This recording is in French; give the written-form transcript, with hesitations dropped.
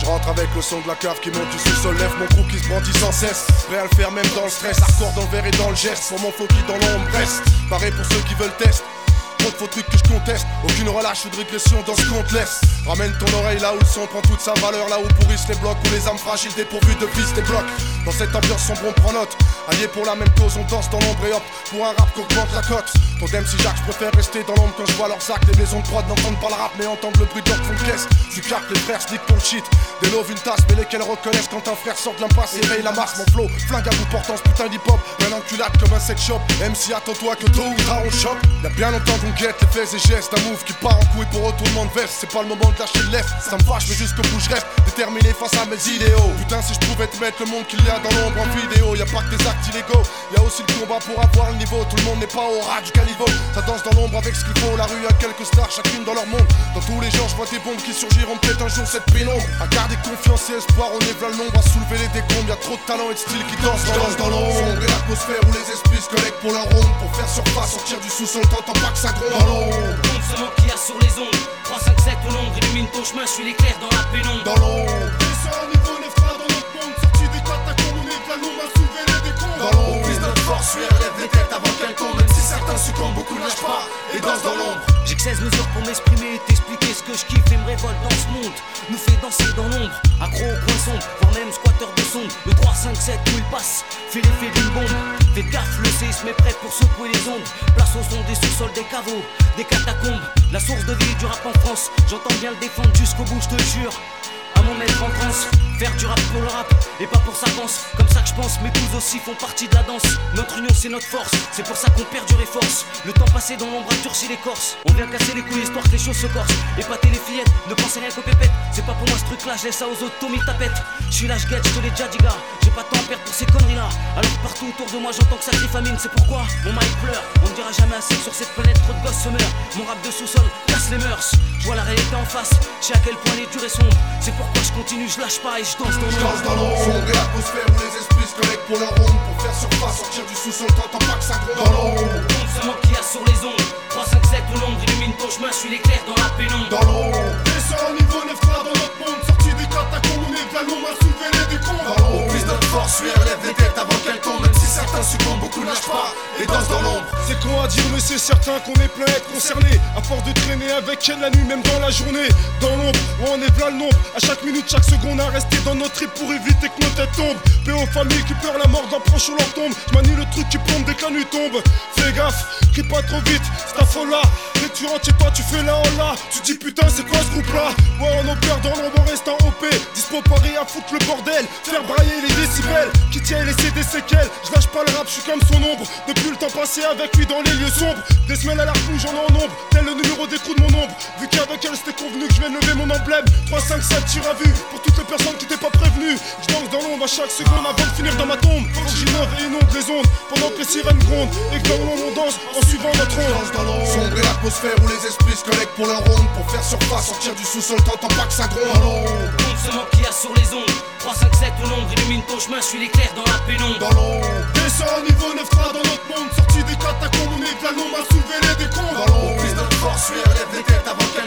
Rentre avec le son de la cave qui monte du sous-sol. Lève mon crew qui se brandit sans cesse. Prêt à le faire même dans le stress. Hardcore dans le verre et dans le geste. Pour mon flow qui dans l'ombre reste. Pareil pour ceux qui veulent test. Trop de faux trucs que je conteste. Aucune relâche ou de régression dans ce qu'on te laisse. Ramène ton oreille là où le son prend toute sa valeur. Là où pourrissent les blocs, où les âmes fragiles dépourvues de vis des blocs. Dans cette ambiance sombre on prend note. Alliés pour la même cause, on danse dans l'ombre et hop. Pour un rap qu'augmente la cote. Ton MC Jacques, je préfère rester dans l'ombre quand je vois leurs sacs. Les maisons de prod n'entendent pas le rap mais entendent le bruit de leur fond de caisse. Tu captes les frères slick ton shit. Des loves une tasse mais lesquels reconnaissent quand un frère sort de l'impasse et éveille la masse. Mon flow, flingue à bout portant ce putain d'hip hop. Un enculade comme un sex shop. MC attends-toi que tôt ou tard on chope. Y'a bien longtemps qu'on guette les faits et gestes. Un move qui part en couille pour retournement de veste. C'est pas le moment de lâcher le left. Ça me fâche mais jusqu'au bout je reste déterminé face à mes idéaux. Putain si je pouvais te mettre le monde qu'il y a dans l'ombre en vidéo. Y'a pas que des actes illégaux. Y'a aussi le combat pour avoir le niveau. Tout le monde n'est pas au ras du caniveau. Ça danse dans l'ombre avec ce qu'il faut. La rue a quelques stars, chacune dans leur monde. Dans tous les genres, je vois des bombes qui surgiront peut-être un jour cette pénombre. À garder confiance et espoir, on est v'là le nombre. À soulever les décombres, y'a trop de talent et de style qui danse dans l'ombre. Et l'atmosphère où les esprits se connectent pour leur ronde. Pour faire surface, sortir du sous-sol, t'entends pas que ça gronde dans l'ombre. Tombe seulement qu'il y a sur les ondes. 3, 5, 7 au nombre, illumine ton chemin, je suis l'éclair dans la pénombre. Dans l'ombre. Descends au niveau 9-3 dans notre monde. Sorti des catacombes, on est v'là le nombre à soulever les décombres. Dans l'ombre. On puise notre force, lui relève les têtes avant qu'elle tombe. Même si certains succombent, beaucoup ne lâchent pas et dansent dans l'ombre. J'ai que 16 mesures pour m'exprimer et t'expliquer ce que je kiffe et me révolte dans ce monde. Nous fait danser dans l'ombre, accro au coin sombre, voire même squatteur de sonde. Le 3, 5, 7 où il passe, fait l'effet d'une bombe. Faites gaffe, le séisme est prêt pour secouer les ondes. Place au son des sous-sols, des caveaux, des catacombes. La source de vie du rap en France, j'entends bien le défendre jusqu'au bout, je te jure. À mon maître en transe, faire du rap pour le rap et pas pour sa danse. Comme ça que je pense, mes coups aussi font partie de la danse. Notre union c'est notre force, c'est pour ça qu'on perdure et force. Le temps passé dans l'ombre a durci l'écorce. On vient casser les couilles histoire que les choses se corsent. Épater les fillettes, ne pensez rien qu'aux pépettes. C'est pas pour moi ce truc là, je laisse ça aux autres, Tommy tapette. Je suis là, je guette, je te l'ai déjà dit gars. J'ai pas de temps à perdre pour ces conneries là. Alors partout autour de moi j'entends que ça crie famine. C'est pourquoi mon mic pleure. On ne dira jamais assez que sur cette planète trop de gosses se meurent. Mon rap de sous-sol casse les mœurs. Je vois la réalité en face, je sais à quel point elle est dure et sombre. C'est pourquoi je continue, je lâche pas et je danse dans l'ombre. Sombre et l'atmosphère où les esprits se connectent pour leur ronde. Pour faire surface, sortir du sous-sol, t'entends pas que ça gronde dans l'ombre. Tombe seulement qu'il y a sur les ondes. 3, 5, 7 au nombre, illumine ton chemin, je suis l'éclair dans la pénombre. Dans l'ombre. Descends au niveau 9-3 dans notre monde. Sorti des catacombes, on est v'là le nombre à soulever les décombres. Dans l'ombre. On puise notre force, lui relève les têtes avant qu'elle tombe. Même si certains succombent, beaucoup ne lâchent pas et dansent dans l'ombre. C'est con à dire mais c'est certain qu'on est plein à être concerné. À force de traîner avec elle la nuit même dans la journée. Dans l'ombre, on est v'là le nombre. À chaque minute, chaque seconde à rester dans notre trip pour éviter que nos têtes tombent. Paix aux familles qui pleurent la mort d'un proche ou leur tombe. J'manie le truc qui plombe dès que la nuit tombe. Fais gaffe, crie pas trop vite, c'est ta folle là. Dès que tu rentres chez toi, tu fais la hola. Tu dis putain c'est quoi ce groupe là. Ouais on opère dans l'ombre, on reste en OP. Dispo Paris à foutre le bordel. Faire brailler les décibels, qui tient et laisser des séquelles. Je lâche pas le rap, je suis comme son ombre. Depuis le temps passé avec lui dans les lieux sombres. Des semaines à la rouge, j'en ai en nombre. Tel le numéro d'écrou de mon ombre. Vu qu'avec elle c'était convenu que je vais lever mon emblème. 3, 5, 7 tir à vue. Pour toutes les personnes qui t'étaient pas prévenues. Je danse dans l'ombre à chaque seconde avant de finir dans ma tombe. Faut que j'innove et inonde les ondes pendant que les sirènes grondent. Et que dans l'ombre on danse en suivant notre onde. Dans l'ombre. Sombre et l'atmosphère où les esprits se connectent pour leur ronde. Pour faire surface, sortir du sous-sol, t'entends pas que ça gronde dans l'ombre. Tombe seulement qu'il y a sur les ondes. 3, 5, 7 au nombre, illumine ton chemin, je suis l'éclair dans la pénombre. Dans l'ombre. Descends au niveau 9-3 dans notre monde. Sorti des catacombes, on est v'là le nombre à soulever les décombres. Dans l'ombre. On puise notre force, lui relève les têtes avant qu'elle